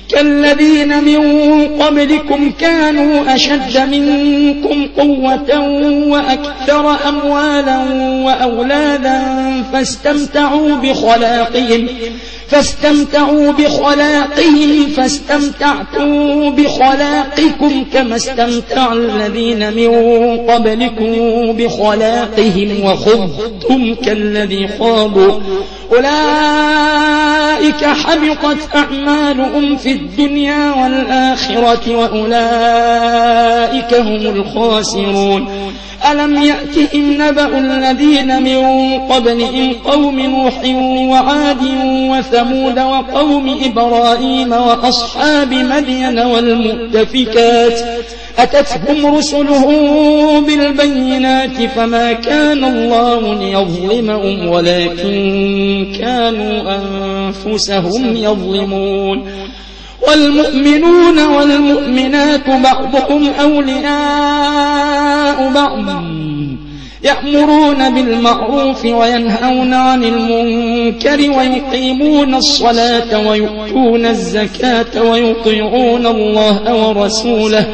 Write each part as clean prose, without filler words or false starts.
كالذين من قبلكم كانوا أشد منكم قوة وأكثر أموالا وأولادا فاستمتعوا بخلاقهم فاستمتعتم بخلاقكم كما استمتع الذين من قبلكم بخلاقهم وخضتم كالذي خاضوا أولئك حبطت أعمالهم في الدنيا والآخرة وأولئك هم الخاسرون. ألم يأتهم نبأ الذين من قبلهم قوم نوح وعاد وثمود وقوم إبراهيم وأصحاب مدين والمؤتفكات أتتهم رسلهم بالبينات فما كان الله ليظلمهم ولكن كانوا أنفسهم يظلمون. والمؤمنون والمؤمنات بعضهم أولياء بعض يأمرون بالمعروف وينهون عن المنكر ويقيمون الصلاة ويؤتون الزكاة ويطيعون الله ورسوله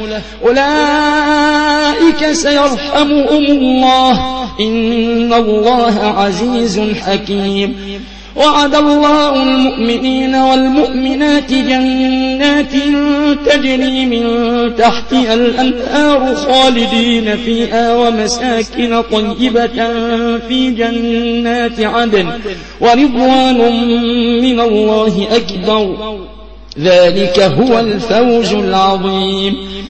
أولئك سيرحمهم الله إن الله عزيز حكيم. وعد الله المؤمنين والمؤمنات جنات تجري من تحتها الأنهار خالدين فيها ومساكن طيبة في جنات عدن ورضوان من الله أكبر ذلك هو الفوز العظيم.